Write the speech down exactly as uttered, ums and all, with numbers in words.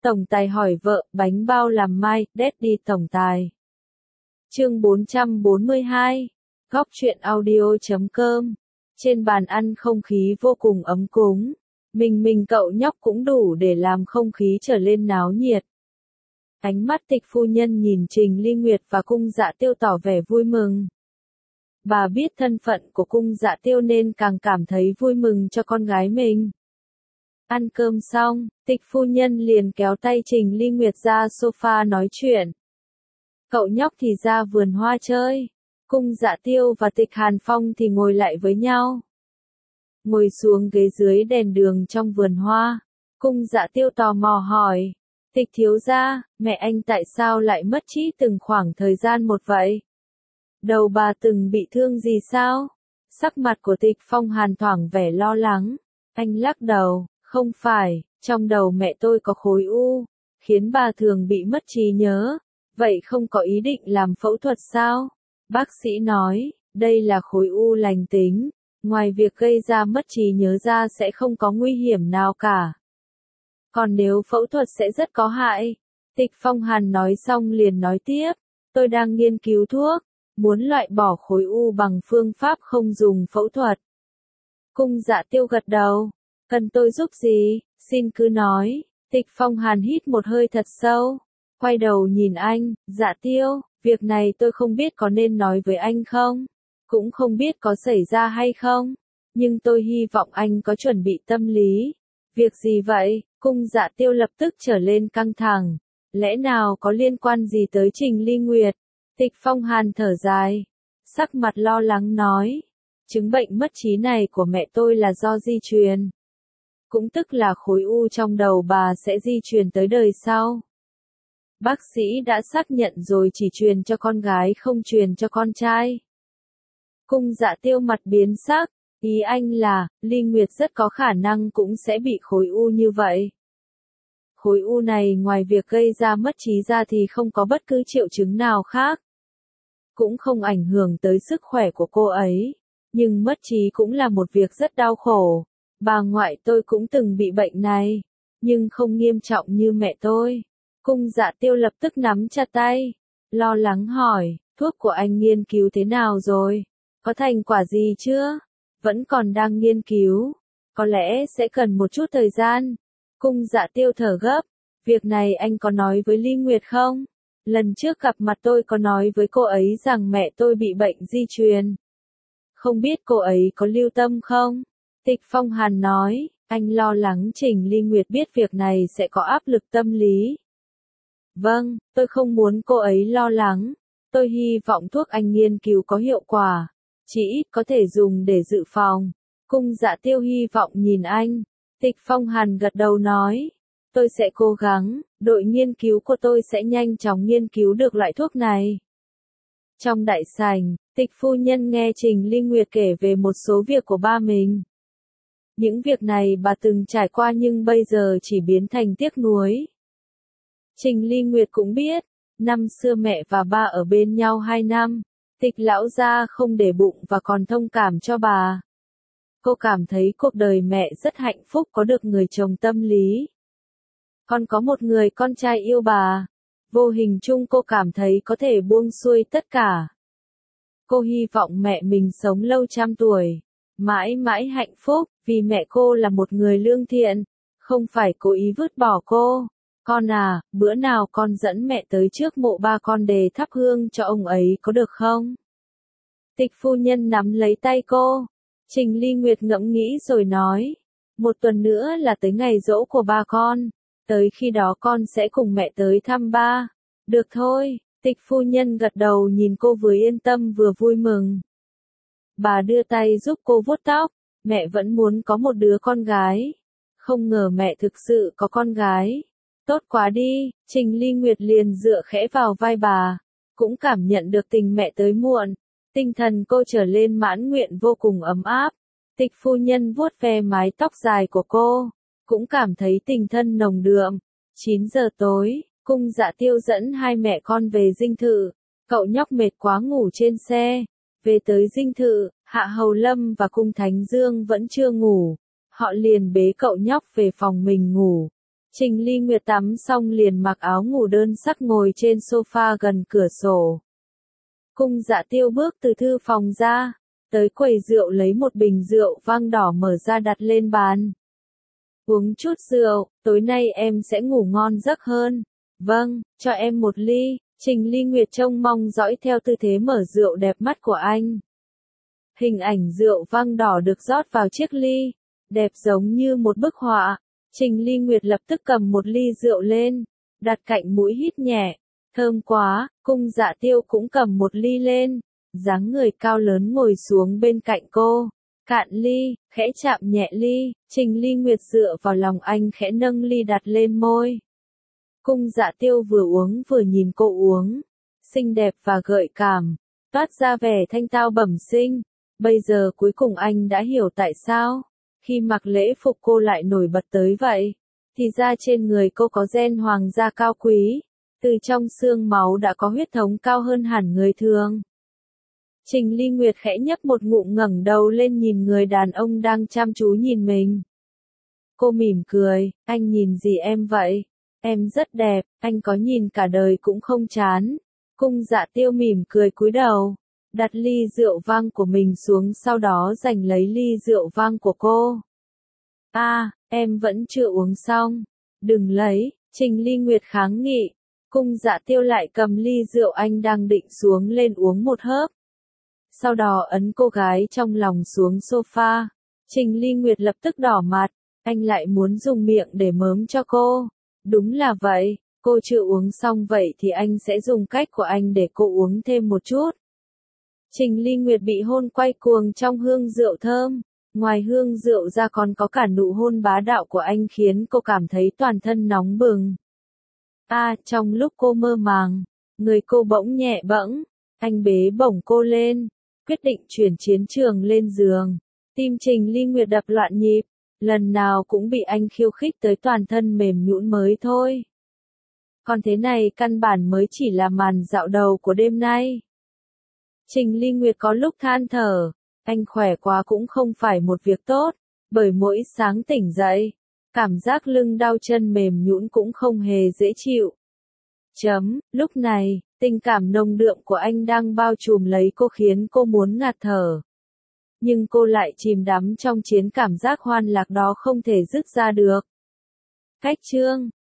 Tổng tài hỏi vợ, bánh bao làm mai, Daddy tổng tài. Chương bốn trăm bốn mươi hai. Góc truyện audio chấm com. Trên bàn ăn không khí vô cùng ấm cúng. Mình mình cậu nhóc cũng đủ để làm không khí trở lên náo nhiệt. Ánh mắt Tịch phu nhân nhìn Trình Ly Nguyệt và Cung Dạ Tiêu tỏ vẻ vui mừng. Bà biết thân phận của Cung Dạ Tiêu nên càng cảm thấy vui mừng cho con gái mình. Ăn cơm xong, Tịch phu nhân liền kéo tay Trình Ly Nguyệt ra sofa nói chuyện. Cậu nhóc thì ra vườn hoa chơi, Cung Dạ Tiêu và Tịch Hàn Phong thì ngồi lại với nhau. Ngồi xuống ghế dưới đèn đường trong vườn hoa, Cung Dạ Tiêu tò mò hỏi, Tịch thiếu gia, mẹ anh tại sao lại mất trí từng khoảng thời gian một vậy? Đầu bà từng bị thương gì sao? Sắc mặt của Tịch Phong Hàn thoảng vẻ lo lắng. Anh lắc đầu, không phải, trong đầu mẹ tôi có khối u, khiến bà thường bị mất trí nhớ. Vậy không có ý định làm phẫu thuật sao? Bác sĩ nói, đây là khối u lành tính, ngoài việc gây ra mất trí nhớ ra sẽ không có nguy hiểm nào cả. Còn nếu phẫu thuật sẽ rất có hại. Tịch Phong Hàn nói xong liền nói tiếp, tôi đang nghiên cứu thuốc, muốn loại bỏ khối u bằng phương pháp không dùng phẫu thuật. Cung Dạ Tiêu gật đầu, cần tôi giúp gì, xin cứ nói. Tịch Phong Hàn hít một hơi thật sâu, quay đầu nhìn anh, Dạ Tiêu, việc này tôi không biết có nên nói với anh không, cũng không biết có xảy ra hay không, nhưng tôi hy vọng anh có chuẩn bị tâm lý. Việc gì vậy? Cung Dạ Tiêu lập tức trở lên căng thẳng, lẽ nào có liên quan gì tới Trình Ly Nguyệt? Tịch Phong Hàn thở dài, sắc mặt lo lắng nói, chứng bệnh mất trí này của mẹ tôi là do di truyền. Cũng tức là khối u trong đầu bà sẽ di truyền tới đời sau. Bác sĩ đã xác nhận rồi, chỉ truyền cho con gái không truyền cho con trai. Cung Dạ Tiêu mặt biến sắc, ý anh là, Ly Nguyệt rất có khả năng cũng sẽ bị khối u như vậy. Khối u này ngoài việc gây ra mất trí ra thì không có bất cứ triệu chứng nào khác. Cũng không ảnh hưởng tới sức khỏe của cô ấy. Nhưng mất trí cũng là một việc rất đau khổ. Bà ngoại tôi cũng từng bị bệnh này, nhưng không nghiêm trọng như mẹ tôi. Cung Dạ Tiêu lập tức nắm chặt tay, lo lắng hỏi, thuốc của anh nghiên cứu thế nào rồi? Có thành quả gì chưa? Vẫn còn đang nghiên cứu, có lẽ sẽ cần một chút thời gian. Cung Dạ Tiêu thở gấp, việc này anh có nói với Ly Nguyệt không? Lần trước gặp mặt tôi có nói với cô ấy rằng mẹ tôi bị bệnh di truyền. Không biết cô ấy có lưu tâm không? Tịch Phong Hàn nói, anh lo lắng Trình Ly Nguyệt biết việc này sẽ có áp lực tâm lý. Vâng, tôi không muốn cô ấy lo lắng. Tôi hy vọng thuốc anh nghiên cứu có hiệu quả, chỉ ít có thể dùng để dự phòng. Cung Dạ Tiêu hy vọng nhìn anh. Tịch Phong Hàn gật đầu nói, tôi sẽ cố gắng, đội nghiên cứu của tôi sẽ nhanh chóng nghiên cứu được loại thuốc này. Trong đại sảnh, Tịch phu nhân nghe Trình Ly Nguyệt kể về một số việc của ba mình. Những việc này bà từng trải qua nhưng bây giờ chỉ biến thành tiếc nuối. Trình Ly Nguyệt cũng biết, năm xưa mẹ và ba ở bên nhau hai năm, Tịch lão gia không để bụng và còn thông cảm cho bà. Cô cảm thấy cuộc đời mẹ rất hạnh phúc có được người chồng tâm lý. Còn có một người con trai yêu bà. Vô hình chung cô cảm thấy có thể buông xuôi tất cả. Cô hy vọng mẹ mình sống lâu trăm tuổi, mãi mãi hạnh phúc, vì mẹ cô là một người lương thiện, không phải cố ý vứt bỏ cô. Con à, bữa nào con dẫn mẹ tới trước mộ ba con để thắp hương cho ông ấy có được không? Tịch phu nhân nắm lấy tay cô. Trình Ly Nguyệt ngẫm nghĩ rồi nói, một tuần nữa là tới ngày giỗ của ba con, tới khi đó con sẽ cùng mẹ tới thăm ba. Được thôi, Tịch phu nhân gật đầu nhìn cô vừa yên tâm vừa vui mừng. Bà đưa tay giúp cô vuốt tóc, mẹ vẫn muốn có một đứa con gái. Không ngờ mẹ thực sự có con gái. Tốt quá đi, Trình Ly Nguyệt liền dựa khẽ vào vai bà, cũng cảm nhận được tình mẹ tới muộn. Tinh thần cô trở lên mãn nguyện vô cùng ấm áp. Tịch phu nhân vuốt ve mái tóc dài của cô, cũng cảm thấy tình thân nồng đượm. chín giờ tối, Cung Dạ Tiêu dẫn hai mẹ con về dinh thự. Cậu nhóc mệt quá ngủ trên xe. Về tới dinh thự, Hạ Hầu Lâm và Cung Thánh Dương vẫn chưa ngủ. Họ liền bế cậu nhóc về phòng mình ngủ. Trình Ly Nguyệt tắm xong liền mặc áo ngủ đơn sắc ngồi trên sofa gần cửa sổ. Cung Dạ Tiêu bước từ thư phòng ra, tới quầy rượu lấy một bình rượu vang đỏ mở ra đặt lên bàn. Uống chút rượu, tối nay em sẽ ngủ ngon giấc hơn. Vâng, cho em một ly. Trình Ly Nguyệt trông mong dõi theo tư thế mở rượu đẹp mắt của anh. Hình ảnh rượu vang đỏ được rót vào chiếc ly, đẹp giống như một bức họa. Trình Ly Nguyệt lập tức cầm một ly rượu lên, đặt cạnh mũi hít nhẹ. Thơm quá. Cung Dạ Tiêu cũng cầm một ly lên, dáng người cao lớn ngồi xuống bên cạnh cô. Cạn ly, khẽ chạm nhẹ ly, Trình Ly Nguyệt dựa vào lòng anh khẽ nâng ly đặt lên môi. Cung Dạ Tiêu vừa uống vừa nhìn cô uống, xinh đẹp và gợi cảm, toát ra vẻ thanh tao bẩm sinh. Bây giờ cuối cùng anh đã hiểu tại sao, khi mặc lễ phục cô lại nổi bật tới vậy. Thì ra trên người cô có gen hoàng gia cao quý, từ trong xương máu đã có huyết thống cao hơn hẳn người thường. Trình Ly Nguyệt khẽ nhấp một ngụm ngẩng đầu lên nhìn người đàn ông đang chăm chú nhìn mình. Cô mỉm cười, anh nhìn gì em vậy? Em rất đẹp, anh có nhìn cả đời cũng không chán. Cung Dạ Tiêu mỉm cười cúi đầu, đặt ly rượu vang của mình xuống sau đó giành lấy ly rượu vang của cô. A, à, em vẫn chưa uống xong. Đừng lấy, Trình Ly Nguyệt kháng nghị. Cung Dạ Tiêu lại cầm ly rượu anh đang định xuống lên uống một hớp. Sau đó ấn cô gái trong lòng xuống sofa. Trình Ly Nguyệt lập tức đỏ mặt, anh lại muốn dùng miệng để mớm cho cô. Đúng là vậy, cô chưa uống xong vậy thì anh sẽ dùng cách của anh để cô uống thêm một chút. Trình Ly Nguyệt bị hôn quay cuồng trong hương rượu thơm, ngoài hương rượu ra còn có cả nụ hôn bá đạo của anh khiến cô cảm thấy toàn thân nóng bừng. A, à, trong lúc cô mơ màng, người cô bỗng nhẹ bẫng, anh bế bổng cô lên, quyết định chuyển chiến trường lên giường. Tim Trình Ly Nguyệt đập loạn nhịp, lần nào cũng bị anh khiêu khích tới toàn thân mềm nhũn mới thôi. Còn thế này căn bản mới chỉ là màn dạo đầu của đêm nay. Trình Ly Nguyệt có lúc than thở, anh khỏe quá cũng không phải một việc tốt, bởi mỗi sáng tỉnh dậy, cảm giác lưng đau chân mềm nhũn cũng không hề dễ chịu. Chấm, lúc này, tình cảm nồng đượm của anh đang bao trùm lấy cô khiến cô muốn ngạt thở. Nhưng cô lại chìm đắm trong chiến cảm giác hoan lạc đó không thể dứt ra được. Cách chương